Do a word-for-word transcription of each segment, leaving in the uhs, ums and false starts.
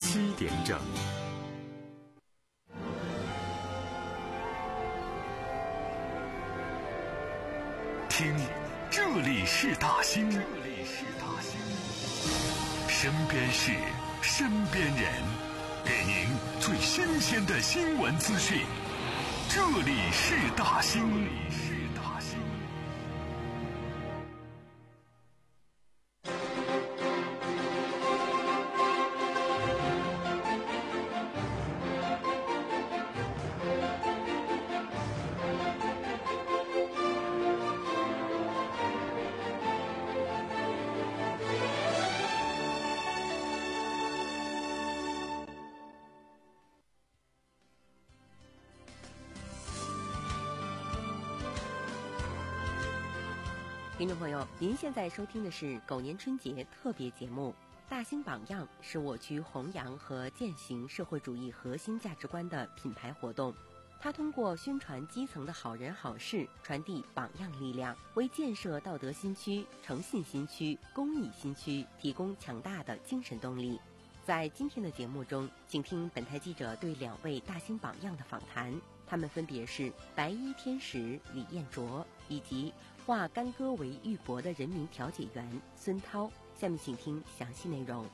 七点整。听，这里是大兴，这里是大兴，身边事，身边人，给您最新鲜的新闻资讯。这里是大兴，这里是大兴。 听众朋友，您现在收听的是狗年春节特别节目《大兴榜样》，是我局弘扬和践行社会主义核心价值观的品牌活动。它通过宣传基层的好人好事，传递榜样力量，为建设道德新区、诚信新区、公益新区提供强大的精神动力。在今天的节目中，请听本台记者对两位大兴榜样的访谈，他们分别是白衣天使李彦卓以及化干戈为玉帛的人民调解员孙涛。下面请听详细内容。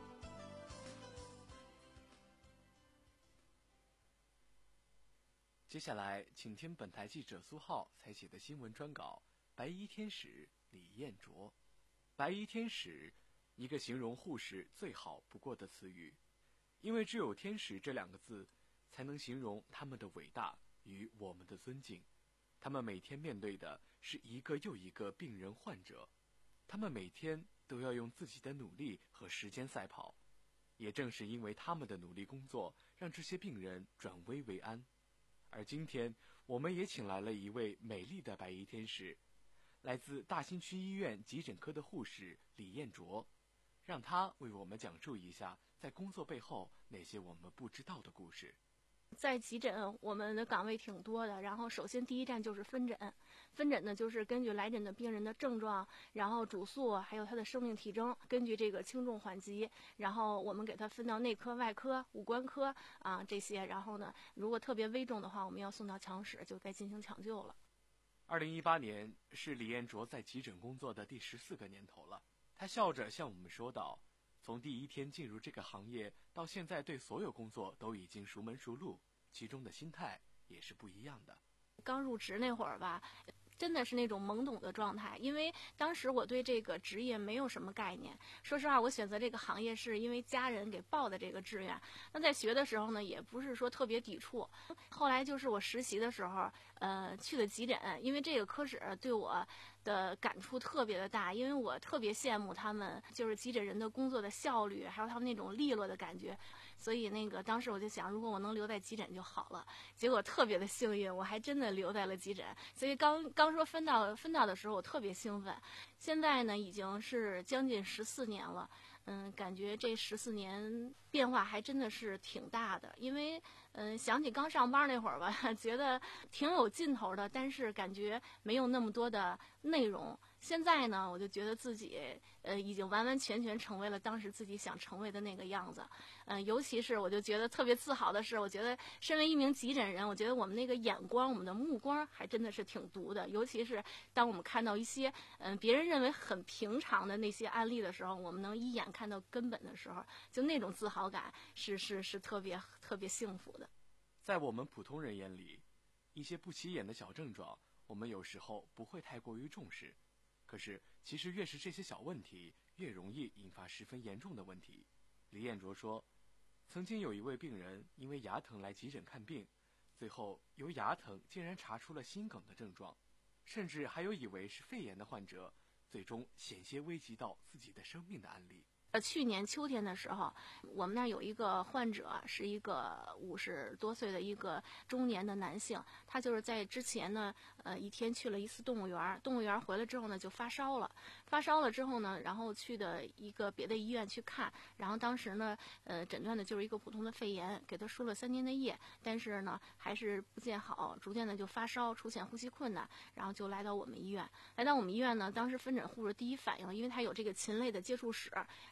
接下来请听本台记者苏浩采写的新闻专稿《白衣天使李彦卓》。白衣天使，一个形容护士最好不过的词语，因为只有天使这两个字才能形容他们的伟大与我们的尊敬。他们每天面对的是一个又一个病人患者，他们每天都要用自己的努力和时间赛跑。也正是因为他们的努力工作，让这些病人转危为安。而今天我们也请来了一位美丽的白衣天使，来自大兴区医院急诊科的护士李彦卓，让他为我们讲述一下在工作背后那些我们不知道的故事。 在急诊我们的岗位挺多的，然后首先第一站就是分诊。分诊呢就是根据来诊的病人的症状，然后主诉还有他的生命体征，根据这个轻重缓急，然后我们给他分到内科、外科、五官科啊这些，然后呢如果特别危重的话，我们要送到抢室，就该进行抢救了。 二零一八年是李彦卓在急诊工作的第十四个年头了，他笑着向我们说道，从第一天进入这个行业到现在，对所有工作都已经熟门熟路，其中的心态也是不一样的。 刚入职那会儿吧，真的是那种懵懂的状态，因为当时我对这个职业没有什么概念。说实话，我选择这个行业是因为家人给报的这个志愿。那在学的时候呢，也不是说特别抵触。后来就是我实习的时候，呃，去的急诊，因为这个科室对我的感触特别的大，因为我特别羡慕他们就是急诊人的工作的效率，还有他们那种利落的感觉。所以那个当时我就想，如果我能留在急诊就好了。结果特别的幸运，我还真的留在了急诊。所以刚刚说分到分到的时候，我特别兴奋。现在呢，已经是将近十四年了。嗯，感觉这十四年变化还真的是挺大的。因为嗯，想起刚上班那会儿吧，觉得挺有劲头的，但是感觉没有那么多的内容。现在呢，我就觉得自己呃已经完完全全成为了当时自己想成为的那个样子。嗯、呃，尤其是我就觉得特别自豪的是，我觉得身为一名急诊人，我觉得我们那个眼光、我们的目光还真的是挺毒的。尤其是当我们看到一些嗯、呃、别人认为很平常的那些案例的时候，我们能一眼看到根本的时候，就那种自豪感是是是特别特别幸福的。 在我们普通人眼里，一些不起眼的小症状，我们有时候不会太过于重视。可是其实越是这些小问题，越容易引发十分严重的问题。李彦卓说，曾经有一位病人因为牙疼来急诊看病，最后由牙疼竟然查出了心梗的症状，甚至还有以为是肺炎的患者，最终险些危及到自己的生命的案例。 呃，去年秋天的时候，我们那儿有一个患者，是一个五十多岁的一个中年的男性，他就是在之前呢，呃，一天去了一次动物园，动物园回来之后呢，就发烧了，发烧了之后呢，然后去的一个别的医院去看，然后当时呢，呃，诊断的就是一个普通的肺炎，给他输了三天的液，但是呢，还是不见好，逐渐的就发烧，出现呼吸困难，然后就来到我们医院，来到我们医院呢，当时分诊护士第一反应，因为他有这个禽类的接触史。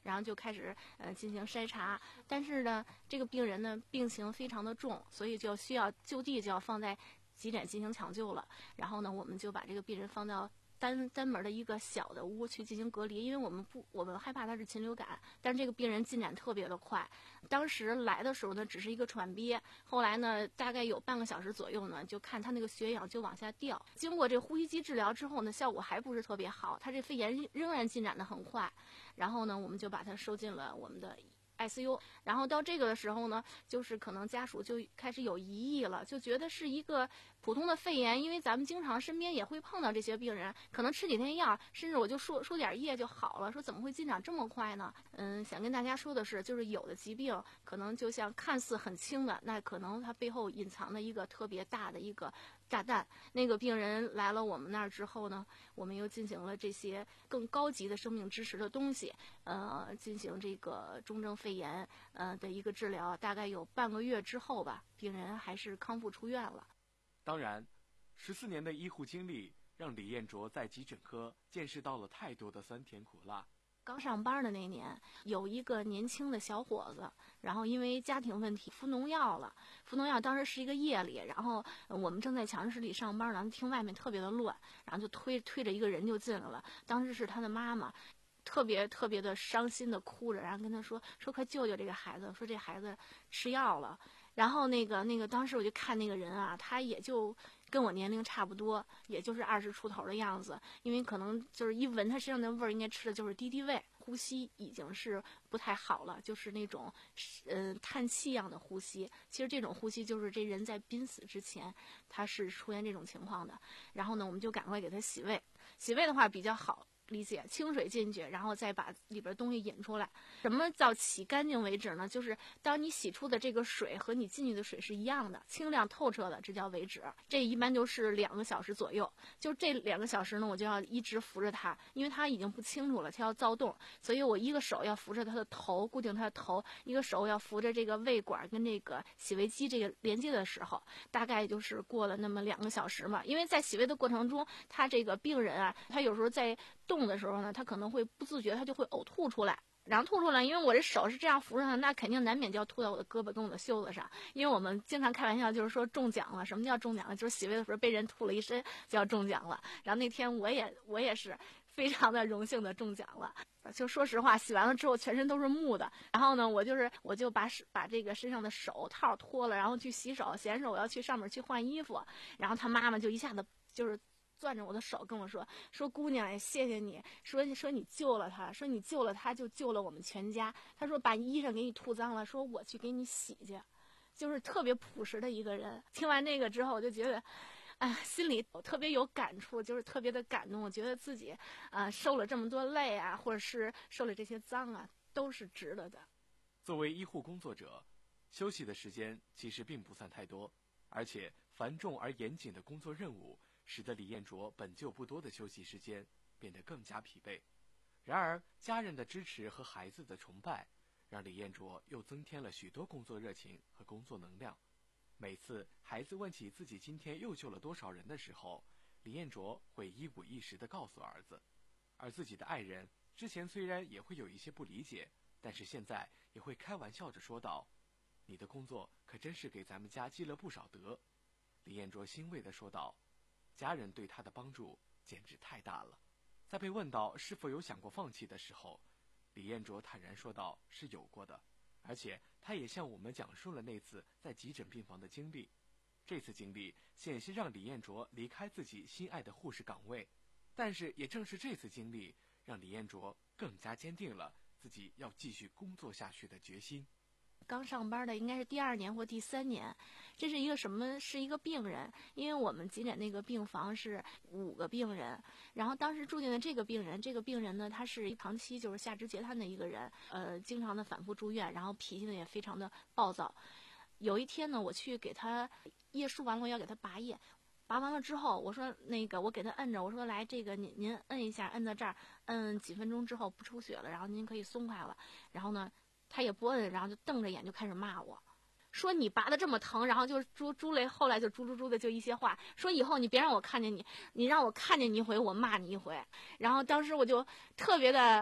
然后就开始呃进行筛查。但是呢，这个病人呢病情非常的重，所以就需要就地就要放在急诊进行抢救了。然后呢，我们就把这个病人放到单单门的一个小的屋去进行隔离，因为我们不我们害怕他是禽流感，但是这个病人进展特别的快。当时来的时候呢，只是一个喘憋，后来呢，大概有半个小时左右呢，就看他那个血氧就往下掉。经过这个呼吸机治疗之后呢，效果还不是特别好，他这肺炎仍然进展的很快。然后呢，我们就把他收进了我们的I C U， 然后到这个的时候呢，就是可能家属就开始有疑义了，就觉得是一个普通的肺炎，因为咱们经常身边也会碰到这些病人，可能吃几天药，甚至我就输输点液就好了，说怎么会进展这么快呢？嗯，想跟大家说的是，就是有的疾病可能就像看似很轻的，那可能它背后隐藏的一个特别大的一个炸弹。那个病人来了我们那儿之后呢，我们又进行了这些更高级的生命支持的东西，呃，进行这个重症肺炎呃的一个治疗，大概有半个月之后吧，病人还是康复出院了。 当然，十四年的医护经历让李彦卓在急诊科见识到了太多的酸甜苦辣。 刚上班的那年，有一个年轻的小伙子，然后因为家庭问题服农药了。服农药当时是一个夜里，然后我们正在强室里上班，然后听外面特别的乱，然后就推推着一个人就进来了。当时是他的妈妈，特别特别的伤心的哭着，然后跟他说说快救救这个孩子，说这孩子吃药了。然后那个那个当时我就看那个人啊，他也就跟我年龄差不多，也就是二十出头的样子，因为可能就是一闻他身上的味儿，应该吃的就是敌敌畏，呼吸已经是不太好了，就是那种嗯、呃、叹气一样的呼吸。其实这种呼吸就是这人在濒死之前他是出现这种情况的。然后呢，我们就赶快给他洗胃，洗胃的话比较好理解，清水进去，然后再把里边东西引出来。什么叫洗干净为止呢？就是当你洗出的这个水和你进去的水是一样的，清亮透彻的，这叫为止。这一般就是两个小时左右。就这两个小时呢，我就要一直扶着他，因为他已经不清楚了，他要躁动，所以我一个手要扶着他的头，固定他的头，一个手要扶着这个胃管跟这个洗胃机这个连接的时候，大概就是过了那么两个小时嘛。因为在洗胃的过程中，他这个病人啊，他有时候在动的时候呢，他可能会不自觉，他就会呕吐出来。然后吐出来，因为我这手是这样扶着他，那肯定难免就要吐到我的胳膊跟我的袖子上。因为我们经常开玩笑，就是说中奖了。什么叫中奖了？就是洗胃的时候被人吐了一身，就要中奖了。然后那天我也我也是非常的荣幸的中奖了。就说实话，洗完了之后全身都是木的。然后呢，我就是我就把把这个身上的手套脱了，然后去洗手。洗完手我要去上面去换衣服，然后他妈妈就一下子就是攥着我的手跟我说说姑娘也谢谢你，说说你救了他，说你救了他就救了我们全家。他说把衣裳给你吐脏了，说我去给你洗去。就是特别朴实的一个人。听完那个之后，我就觉得哎，心里特别有感触，就是特别的感动。我觉得自己啊、呃、受了这么多累啊，或者是受了这些脏啊，都是值得的。 作为医护工作者，休息的时间其实并不算太多，而且繁重而严谨的工作任务使得李彦卓本就不多的休息时间变得更加疲惫。然而家人的支持和孩子的崇拜让李彦卓又增添了许多工作热情和工作能量。每次孩子问起自己今天又救了多少人的时候，李彦卓会一五一十地告诉儿子。而自己的爱人之前虽然也会有一些不理解，但是现在也会开玩笑着说道，你的工作可真是给咱们家积了不少德。李彦卓欣慰地说道，家人对他的帮助简直太大了。在被问到是否有想过放弃的时候，李彦卓坦然说道，是有过的，而且他也向我们讲述了那次在急诊病房的经历。这次经历险些让李彦卓离开自己心爱的护士岗位，但是也正是这次经历让李彦卓更加坚定了自己要继续工作下去的决心。 刚上班的应该是第二年或第三年，这是一个什么？是一个病人，因为我们急诊那个病房是五个病人，然后当时住进的这个病人，这个病人呢，他是长期就是下肢截瘫的一个人，呃，经常的反复住院，然后脾气呢也非常的暴躁。有一天呢，我去给他叶输完了，我要给他拔叶。拔完了之后，我说那个我给他摁着，我说来这个您您摁一下，摁到这儿，摁几分钟之后不出血了，然后您可以松开了。然后呢，他也不摁，然后就瞪着眼就开始骂我，说你拔的这么疼，然后就猪猪雷，后来就猪猪猪的就一些话，说以后你别让我看见你，你让我看见你一回，我骂你一回。然后当时我就特别的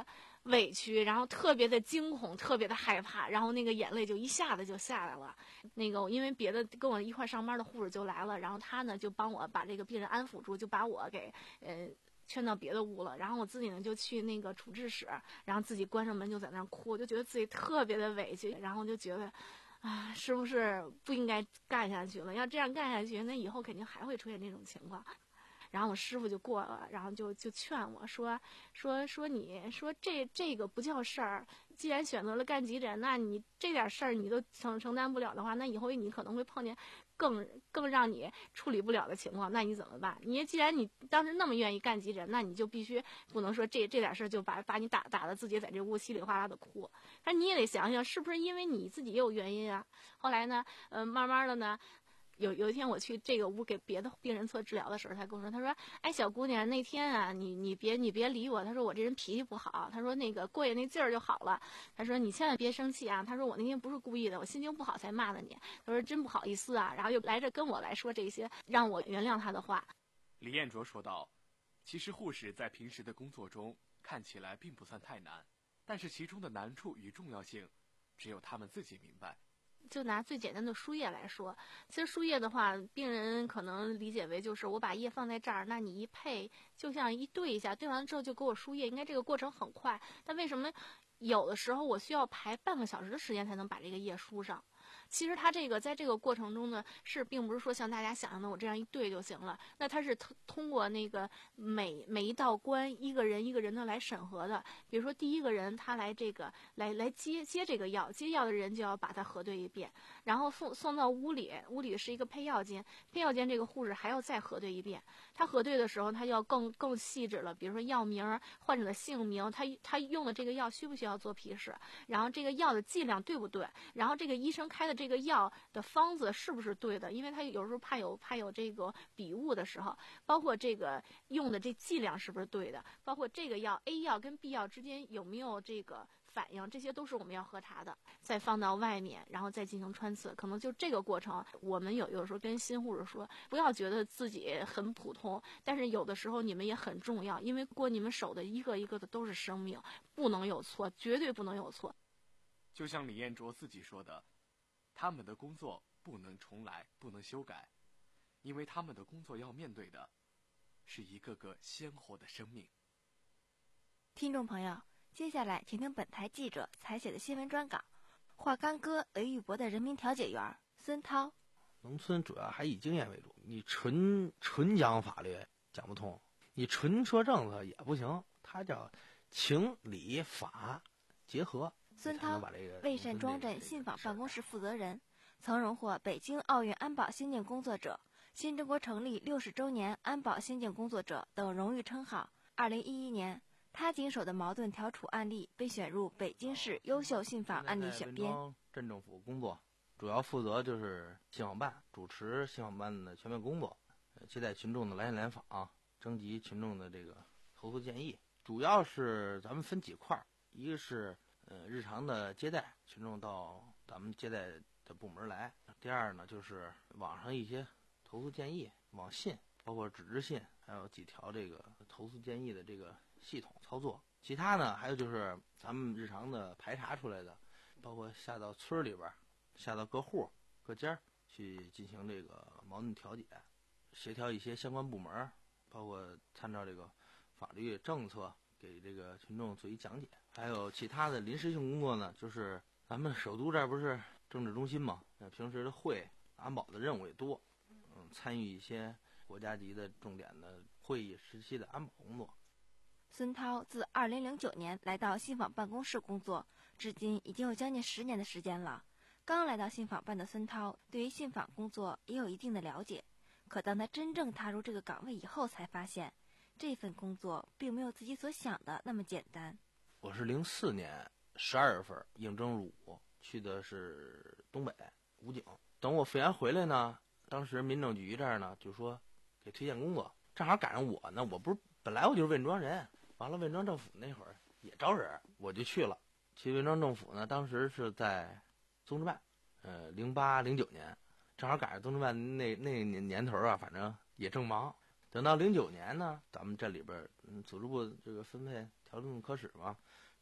委屈，然后特别的惊恐，特别的害怕，然后那个眼泪就一下子就下来了。那个因为别的跟我一块上班的护士就来了，然后他呢就帮我把这个病人安抚住，就把我给呃劝到别的屋了。然后我自己呢就去那个处置室，然后自己关上门就在那儿哭，我就觉得自己特别的委屈，然后就觉得啊，是不是不应该干下去了？要这样干下去，那以后肯定还会出现这种情况。然后我师傅就过了，然后就就劝我说说说你说这这个不叫事儿，既然选择了干急诊，那你这点事儿你都承承担不了的话，那以后你可能会碰见更更让你处理不了的情况，那你怎么办？你既然你当时那么愿意干急诊，那你就必须不能说这这点事儿就把把你打打的自己在这屋稀里哗啦的哭，但你也得想想是不是因为你自己也有原因啊。后来呢，嗯、呃，慢慢的呢。有有一天我去这个屋给别的病人做治疗的时候，他跟我说，他说，哎，小姑娘，那天啊，你你别你别理我，他说我这人脾气不好，他说那个过瘾那劲儿就好了，他说你千万别生气啊，他说我那天不是故意的，我心情不好才骂的你，他说真不好意思啊，然后又来这跟我来说这些让我原谅他的话。 李彦卓说道，其实护士在平时的工作中看起来并不算太难，但是其中的难处与重要性只有他们自己明白。 就拿最简单的输液来说，其实输液的话，病人可能理解为就是我把液放在这儿，那你一配就像一对一下，对完了之后就给我输液，应该这个过程很快。但为什么有的时候我需要排半个小时的时间才能把这个液输上？其实它这个在这个过程中呢，是并不是说像大家想象的我这样一对就行了，那它是通通过那个每每一道关一个人一个人的来审核的。比如说第一个人他来这个来来接接这个药，接药的人就要把它核对一遍，然后送送到屋里，屋里是一个配药间，配药间这个护士还要再核对一遍。他核对的时候，他要更更细致了，比如说药名、患者的姓名，他他用的这个药需不需要做批示，然后这个药的剂量对不对，然后这个医生开的这个药的方子是不是对的，因为他有时候怕有怕有这个笔误的时候，包括这个用的这剂量是不是对的，包括这个药 A 药跟 B 药之间有没有这个反应，这些都是我们要核查的，再放到外面，然后再进行穿刺。可能就这个过程，我们有有时候跟新护士说，不要觉得自己很普通，但是有的时候你们也很重要，因为过你们手的一个一个的都是生命，不能有错，绝对不能有错。 就像李彦卓自己说的，他们的工作不能重来，不能修改，因为他们的工作要面对的是一个个鲜活的生命。 听众朋友，接下来请听本台记者采写的新闻专稿，华冈哥雷玉博的人民调解员孙涛。 农村主要还以经验为主，你纯纯讲法律讲不通，你纯说政策也不行，它叫情理法结合。 孙涛，魏善庄镇信访办公室负责人，曾荣获北京奥运安保先进工作者、新中国成立六十周年安保先进工作者等荣誉称号。二零一一年，他经手的矛盾调处案例被选入北京市优秀信访案例选编。 镇政府工作主要负责就是信访办，主持信访办的全面工作，接待群众的来信来访，征集群众的这个投诉建议。主要是咱们分几块，一个是呃日常的接待，群众到咱们接待的部门来；第二呢，就是网上一些投诉建议，网信，包括纸质信，还有几条这个投诉建议的这个系统操作。其他呢，还有就是咱们日常的排查出来的，包括下到村里边，下到各户各家去进行这个矛盾调解，协调一些相关部门，包括参照这个法律政策给这个群众做一讲解。还有其他的临时性工作呢，就是咱们首都这儿不是政治中心嘛，平时的会安保的任务也多，嗯，参与一些国家级的重点的会议时期的安保工作。 孙涛自二零零九年来到信访办公室工作，至今已经有将近十年的时间了。刚来到信访办的孙涛，对于信访工作也有一定的了解。可当他真正踏入这个岗位以后，才发现这份工作并没有自己所想的那么简单。 我是零四年十二月份应征入伍，去的是东北武警。等我复员回来呢，当时民政局这儿呢就说给推荐工作，正好赶上我呢，我不是本来我就是汶庄人，完了汶庄政府那会儿也招人，我就去了。去汶庄政府呢，当时是在综治办，呃，零八零九年，正好赶上综治办那那年年头啊，反正也正忙。等到零九年呢，咱们这里边嗯组织部这个分配调动科室嘛，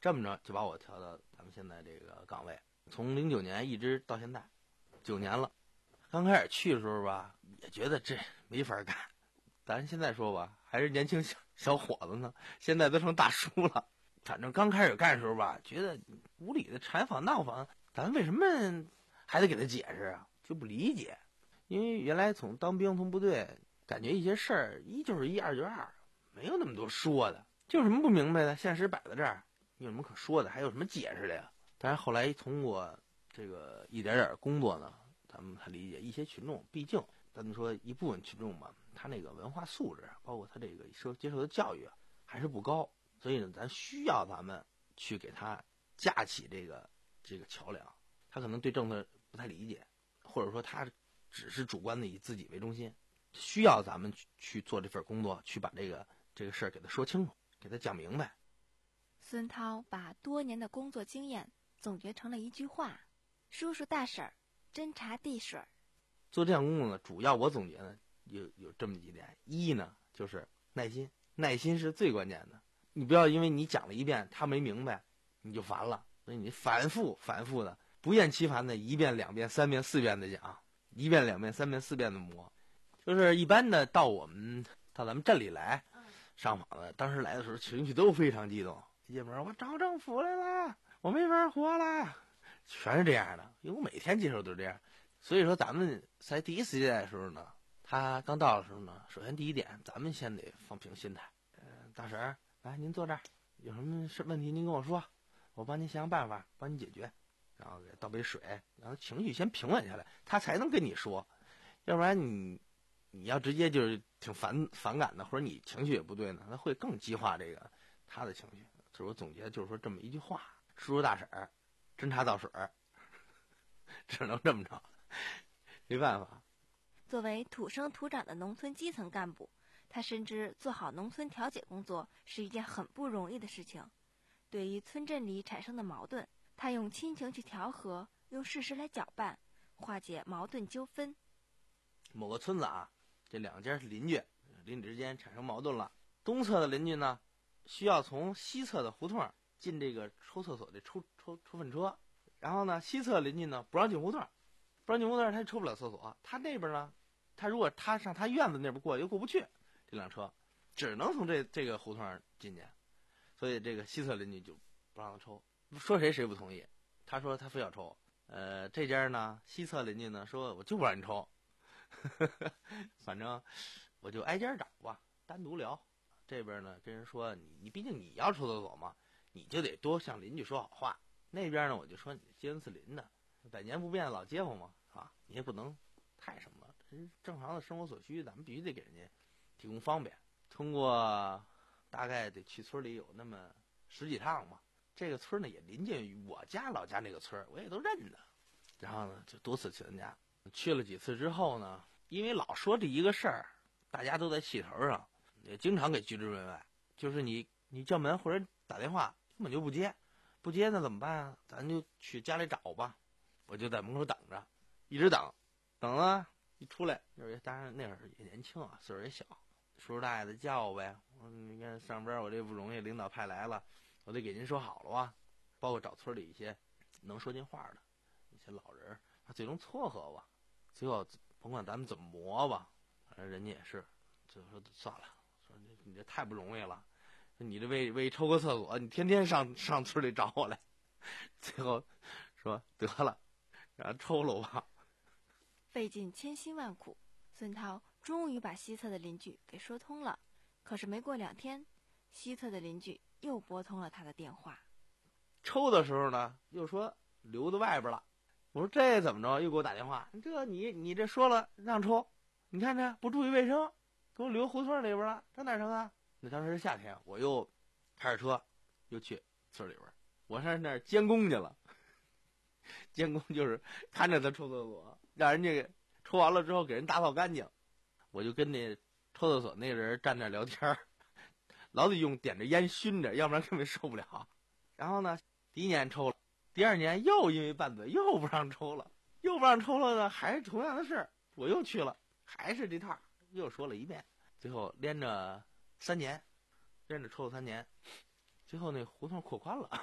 这么着就把我调到咱们现在这个岗位，从零九年一直到现在，九年了。刚开始去的时候吧，也觉得这没法干。咱现在说吧，还是年轻小小伙子呢，现在都成大叔了。反正刚开始干的时候吧，觉得无理的缠访闹访，咱为什么还得给他解释啊？就不理解。因为原来从当兵从部队，感觉一些事儿一就是一，二就是二，没有那么多说的。就有什么不明白的，现实摆在这儿，你有什么可说的？还有什么解释的呀？但是后来通过这个一点点工作呢，咱们才理解一些群众，毕竟咱们说一部分群众嘛，他那个文化素质，包括他这个受接受的教育还是不高，所以呢，咱需要咱们去给他架起这个这个桥梁。他可能对政策不太理解，或者说他只是主观的以自己为中心，需要咱们去去做这份工作，去把这个这个事儿给他说清楚，给他讲明白。 孙涛把多年的工作经验总结成了一句话：叔叔大婶儿斟茶递水。 做这项工作呢，主要我总结呢有有这么几点。一呢就是耐心，耐心是最关键的。你不要因为你讲了一遍他没明白你就烦了，所以你反复反复的不厌其烦的一遍两遍三遍四遍的讲，一遍两遍三遍四遍的磨。就是一般的到我们到咱们镇里来上访的，当时来的时候情绪都非常激动，一进门我找政府来了，我没法活了，全是这样的。因为我每天接受都是这样。所以说咱们在第一次接待的时候呢，他刚到的时候呢，首先第一点咱们先得放平心态。呃，大婶儿来，您坐这儿，有什么事问题您跟我说，我帮您想想办法帮你解决。然后给倒杯水，然后情绪先平稳下来，他才能跟你说。要不然你你要直接就是挺反反感的，或者你情绪也不对呢，那会更激化这个他的情绪。所以我总结就是说这么一句话：叔叔大婶儿斟茶倒水，只能这么着，没办法。 作为土生土长的农村基层干部，他深知做好农村调解工作是一件很不容易的事情。对于村镇里产生的矛盾，他用亲情去调和，用事实来搅拌，化解矛盾纠纷。 某个村子啊，这两家是邻居，邻里之间产生矛盾了。东侧的邻居呢，需要从西侧的胡同进这个抽厕所的抽抽抽粪车，然后呢，西侧邻居呢不让进胡同，不让进胡同，他抽不了厕所。他那边呢，他如果他上他院子那边过又过不去，这辆车只能从这这个胡同进去，所以这个西侧邻居就不让他抽，说谁谁不同意。他说他非要抽，呃，这家呢西侧邻居呢说我就不让你抽。反正我就挨家找吧，单独聊。这边呢跟人说你你毕竟你要抽厕所嘛，你就得多向邻居说好话。那边呢我就说你街坊四邻的，百年不变的老街坊嘛，啊，你也不能太什么了，这是正常的生活所需，咱们必须得给人家提供方便。通过大概得去村里有那么十几趟嘛，这个村呢也临近于我家老家那个村，我也都认得。然后呢就多次去人家。去了几次之后呢，因为老说这一个事儿，大家都在气头上，也经常给拒之门外。就是你你叫门或者打电话根本就不接，不接那怎么办啊？咱就去家里找吧。我就在门口等着，一直等，等了一出来，就是当然那会儿也年轻啊，岁数也小，叔叔大爷的叫呗。我说你看上边我这不容易，领导派来了，我得给您说好了啊。包括找村里一些能说进话的一些老人，他最终撮合吧。最后甭管咱们怎么磨吧，反正人家也是就说算了，说你你这太不容易了，你这为为抽个厕所你天天上上村里找我来。最后说得了，然后抽了吧。 费尽千辛万苦，孙涛终于把西侧的邻居给说通了。可是没过两天，西侧的邻居又拨通了他的电话。 抽的时候呢又说留在外边了。我说这怎么着？又给我打电话，这你你这说了让抽，你看这不注意卫生，给我留胡同里边了，这哪成啊？那当时是夏天，我又开着车又去村里边，我上那儿监工去了。监工就是看着他抽厕所，让人家抽完了之后给人打扫干净。我就跟那抽厕所那个人站那聊天，老得用点着烟熏着，要不然根本受不了。然后呢，第一年抽了。第二年又因为拌嘴又不让抽了，又不让抽了呢，还是同样的事，我又去了，还是这套，又说了一遍，最后连着三年，连着抽了三年，最后那胡同扩宽了。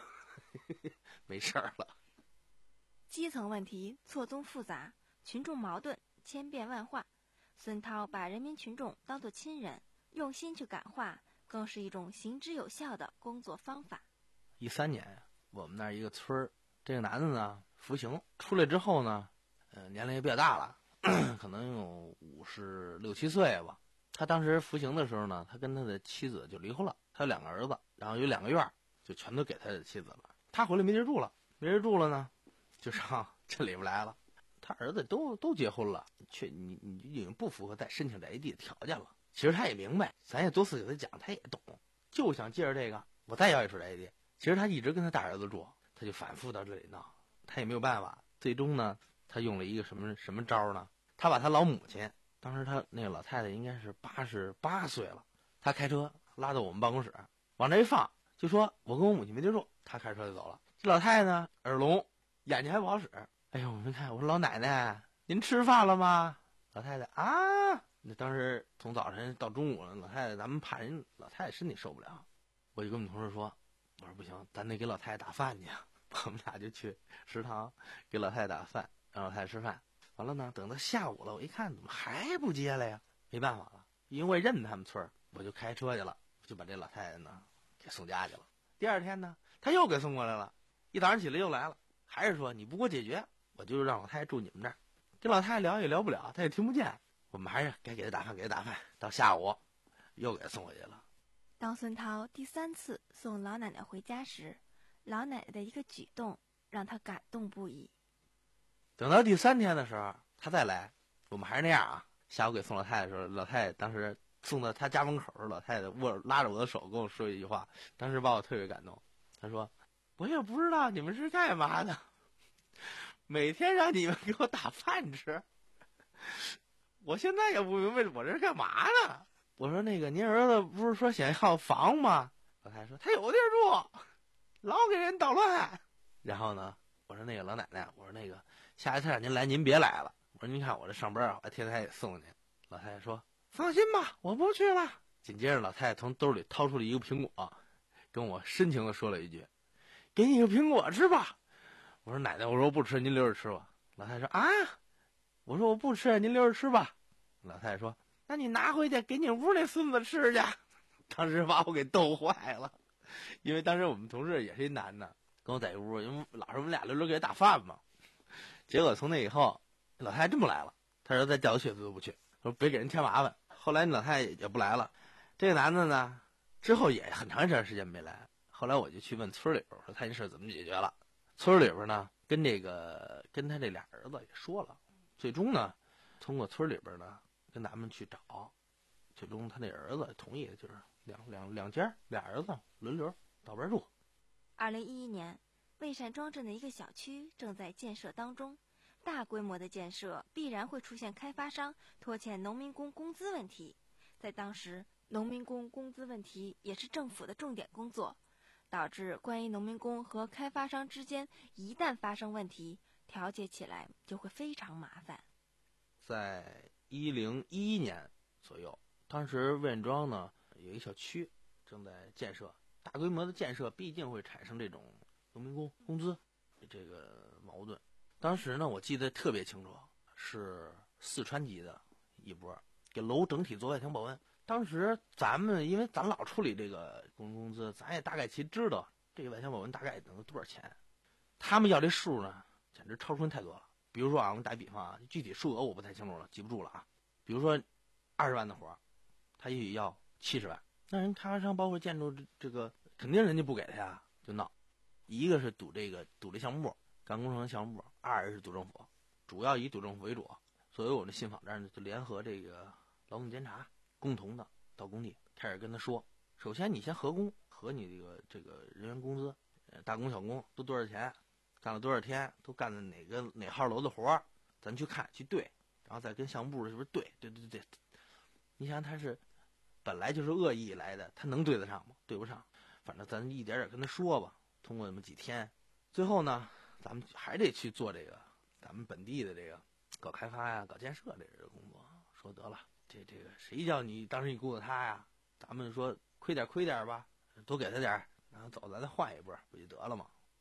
没事儿了。 基层问题错综复杂，群众矛盾千变万化。孙涛把人民群众当作亲人，用心去感化，更是一种行之有效的工作方法。 一三年，我们那儿一个村儿，这个男的呢服刑出来之后呢，呃，年龄也比较大了，可能有五十六七岁吧。他当时服刑的时候呢，他跟他的妻子就离婚了，他有两个儿子，然后有两个院儿，就全都给他的妻子了。他回来没地住了，没地住了呢，就上镇里边来了。他儿子都都结婚了，却你你已经不符合再申请宅地的条件了。其实他也明白，咱也多次给他讲，他也懂，就想借着这个，我再要一处宅地。其实他一直跟他大儿子住，他就反复到这里闹，他也没有办法。最终呢，他用了一个什么什么招呢？他把他老母亲，当时他那个老太太应该是八十八岁了，他开车拉到我们办公室，往这一放，就说我跟我母亲没地住，他开车就走了。这老太太呢，耳聋，眼睛还不好使。哎呦，我们看，我说老奶奶，您吃饭了吗？老太太啊，那当时从早晨到中午了，老太太咱们怕人老太太身体受不了，我就跟我们同事说，我说不行，咱得给老太太打饭去。我们俩就去食堂给老太太打饭，让老太太吃饭。完了呢，等到下午了，我一看怎么还不接了呀？没办法了，因为认他们村儿，我就开车去了，就把这老太太呢给送家去了。第二天呢，他又给送过来了，一早上起来又来了，还是说你不给我解决，我就让老太太住你们这儿。这老太太聊也聊不了，她也听不见，我们还是该给她打饭，给她打饭。到下午又给她送回去了。 当孙涛第三次送老奶奶回家时，老奶奶的一个举动让他感动不已。 等到第三天的时候，他再来，我们还是那样啊。下午给送老太太的时候，老太太当时送到他家门口的时候，老太太握拉着我的手跟我说一句话，当时把我特别感动。她说：“我也不知道你们是干嘛的，每天让你们给我打饭吃，我现在也不明白我这是干嘛呢。”我说：“那个您儿子不是说想要房吗？”老太太说：“他有地儿住，老给人捣乱。”然后呢，我说：“那个老奶奶，我说那个下一次让您来，您别来了。我说您看我这上班啊，我天天也送您。”老太太说：“放心吧，我不去了。”紧接着，老太太从兜里掏出了一个苹果，跟我深情地说了一句：“给你个苹果吃吧。”我说：“奶奶，我说我不吃，您留着吃吧。”老太太说：“啊，我说我不吃，您留着吃吧。”老太太说：“那你拿回去给你屋那孙子吃去。”当时把我给逗坏了，因为当时我们同事也是一男的，跟我在一屋，因为老是我们俩轮流给他打饭嘛。结果从那以后，老太太真不来了，他说再叫我去都不去，说别给人添麻烦。后来老太太也不来了。这个男的呢，之后也很长一段时间没来。后来我就去问村里边，说他这事怎么解决了。村里边呢，跟这个跟他这俩儿子也说了，最终呢，通过村里边呢跟咱们去找，最终他那儿子同意，就是两两两家俩儿子轮流到边住。 二零一一年，蔚山庄镇的一个小区正在建设当中，大规模的建设必然会出现开发商拖欠农民工工资问题。在当时，农民工工资问题也是政府的重点工作，导致关于农民工和开发商之间一旦发生问题，调解起来就会非常麻烦。 在一零一一年左右，当时魏院庄呢有一个小区正在建设，大规模的建设必定会产生这种农民工工资这个矛盾。当时呢，我记得特别清楚，是四川籍的一波给楼整体做外墙保温。当时咱们因为咱老处理这个工人工资，咱也大概其知道这个外墙保温大概能多少钱。他们要这数呢，简直超出太多了。比如说啊，我们打比方啊，具体数额我不太清楚了，记不住了啊。比如说二十万的活，他也许要七十万，那人开发商包括建筑这这个肯定人家不给他呀，就闹。一个是赌这个赌这项目部，干工程项目部；二是赌政府，主要以赌政府为主。所以我们的信访站呢，就联合这个劳动监察，共同的到工地开始跟他说：首先你先核工，核你这个这个人员工资，呃，大工小工都多少钱，干了多少天，都干的哪个哪号楼的活，咱去看去对，然后再跟项目部是不是对对对对。你想他是本来就是恶意来的，他能对得上吗？对不上。反正咱一点点跟他说吧，通过那么几天，最后呢，咱们还得去做这个咱们本地的这个搞开发呀、搞建设这个工作。说得了，这这个谁叫你当时你雇的他呀？咱们说亏点亏点吧，多给他点，然后走咱再换一波不就得了吗？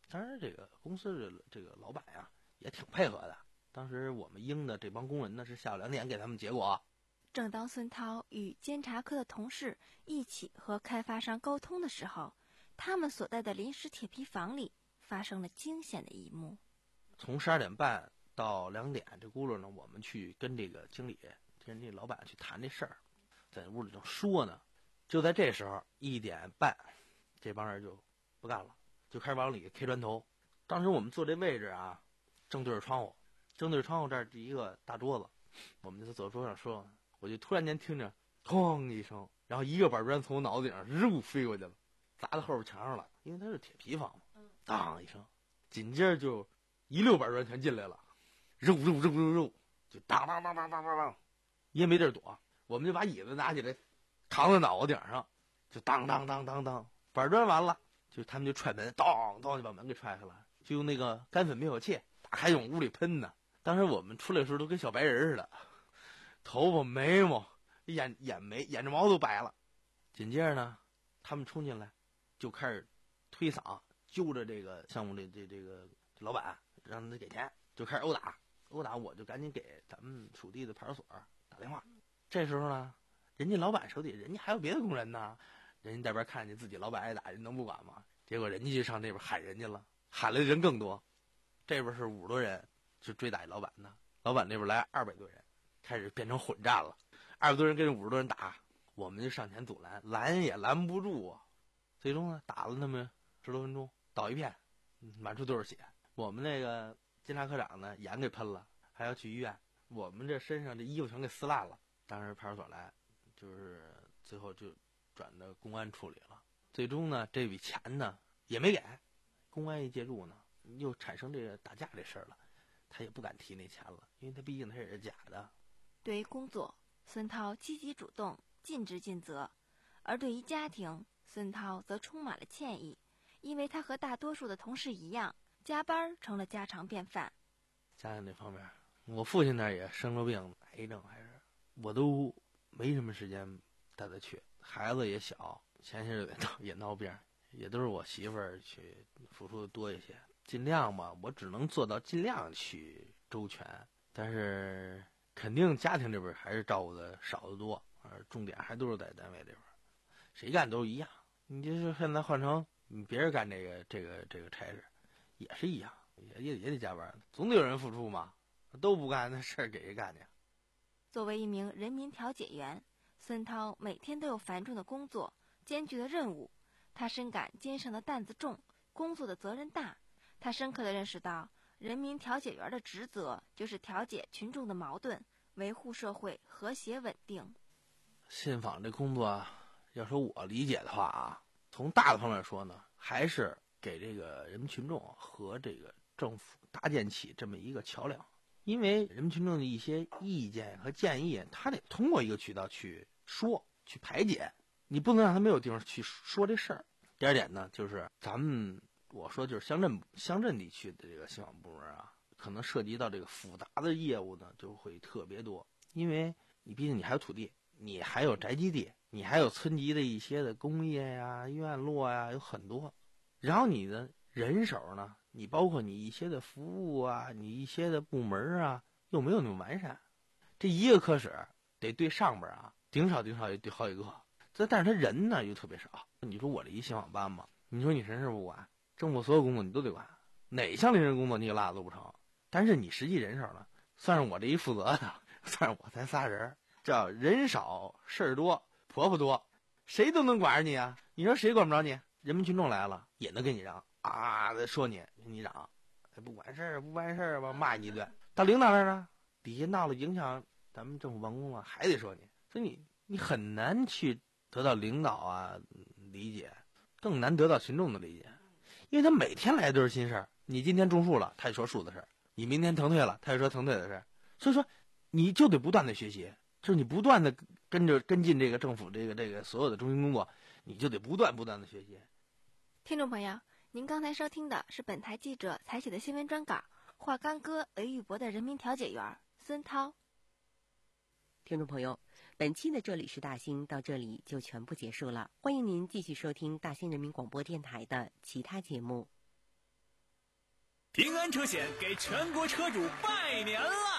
当然，这个公司的这个老板呀、啊、也挺配合的。当时我们应的这帮工人呢是下午两点给他们结果。 正当孙涛与监察科的同事一起和开发商沟通的时候，他们所在的临时铁皮房里发生了惊险的一幕。 从十二点半到两点，这轱辘呢，我们去跟这个经理、跟这老板去谈这事儿，在屋里正说呢。就在这时候，一点半，这帮人就不干了，就开始往里 K 砖头。当时我们坐这位置啊，正对着窗户，正对着窗户这儿是一个大桌子，我们就走桌上说，我就突然间听着哐一声，然后一个板砖从我脑子顶上肉飞过去了，砸到后边墙上了，因为它是铁皮房嘛，当一声，紧接着就一溜板砖全进来了，肉肉肉肉肉，就当当当当当当当，也没地儿躲，我们就把椅子拿起来扛在脑袋顶上，就当当当当当，板砖完了，就他们就踹门，当当就把门给踹开了，就用那个干粉灭火器打开往屋里喷呢。当时我们出来的时候都跟小白人似的，头发眉毛眼眼眉眼睫毛都白了。紧接着呢，他们冲进来就开始推搡揪着这个项目的这这个老板，让他给钱，就开始殴打殴打。我就赶紧给咱们属地的派出所打电话。这时候呢，人家老板手底人家还有别的工人呢，人家这边看见自己老板挨打，人能不管吗？结果人家就上那边喊人家了，喊来的人更多，这边是五十多人就追打老板呢，老板那边来二百多人，开始变成混战了，二百多人跟五十多人打，我们就上前阻拦，拦也拦不住啊。最终呢，打了那么十多分钟，倒一片，满处都是血。我们那个监察科长呢，眼给喷了，还要去医院。我们这身上这衣服全给撕烂了。当时派出所来，就是最后就转到公安处理了。最终呢，这笔钱呢也没给，公安一介入呢，又产生这个打架这事儿了，他也不敢提那钱了，因为他毕竟他也是假的。 对于工作，孙涛积极主动，尽职尽责；而对于家庭，孙涛则充满了歉意，因为他和大多数的同事一样，加班成了家常便饭。 家庭这方面，我父亲那儿也生了病，癌症还是，我都没什么时间带他去，孩子也小，前些日子也闹病，也都是我媳妇儿去付出的多一些，尽量吧，我只能做到尽量去周全，但是肯定家庭这边还是照顾的少得多，而重点还都是在单位这边，谁干都一样。你就是现在换成你别人干这个这个这个差事，也是一样，也也也得加班，总得有人付出嘛，都不干那事儿给谁干去？ 作为一名人民调解员，孙涛每天都有繁重的工作、艰巨的任务，他深感肩上的担子重，工作的责任大。他深刻地认识到，人民调解员的职责就是调解群众的矛盾，维护社会和谐稳定。 信访这工作啊，要说我理解的话啊，从大的方面说呢，还是给这个人民群众和这个政府搭建起这么一个桥梁。因为人民群众的一些意见和建议，他得通过一个渠道去说、去排解，你不能让他没有地方去说这事儿。第二点呢，就是咱们我说就是乡镇乡镇地区的这个信访部门啊，可能涉及到这个复杂的业务呢，就会特别多。因为你毕竟你还有土地，你还有宅基地，你还有村级的一些的工业呀、院落呀，有很多。然后你的人手呢，你包括你一些的服务啊，你一些的部门啊，又没有那么完善。这一个科室得对上边啊，顶少顶少也得好几个。这但是他人呢又特别少。你说我这一信访办嘛，你说你什么事不管，政府所有工作你都得管，哪项临时工作你也落都不成。但是你实际人手呢，算是我这一负责的，算是我才仨人，叫人少事儿多，婆婆多，谁都能管着你啊。你说谁管不着你？人民群众来了也能跟你嚷啊，说你你嚷，不管事儿不办事儿吧，骂你一顿。到领导那儿呢，底下闹了影响咱们政府办公了，还得说你，所以你你很难去得到领导啊理解，更难得到群众的理解，因为他每天来的都是新事儿。你今天种树了，他就说树的事儿；你明天腾退了，他就说腾退的事儿。所以说，你就得不断的学习，就是你不断的跟着跟进这个政府这个这个所有的中心工作，你就得不断不断的学习。 听众朋友，您刚才收听的是本台记者采写的新闻专稿，华冈歌为玉博的人民调解员孙涛。 听众朋友，本期的这里是大兴到这里就全部结束了，欢迎您继续收听大兴人民广播电台的其他节目。 平安车险给全国车主拜年了！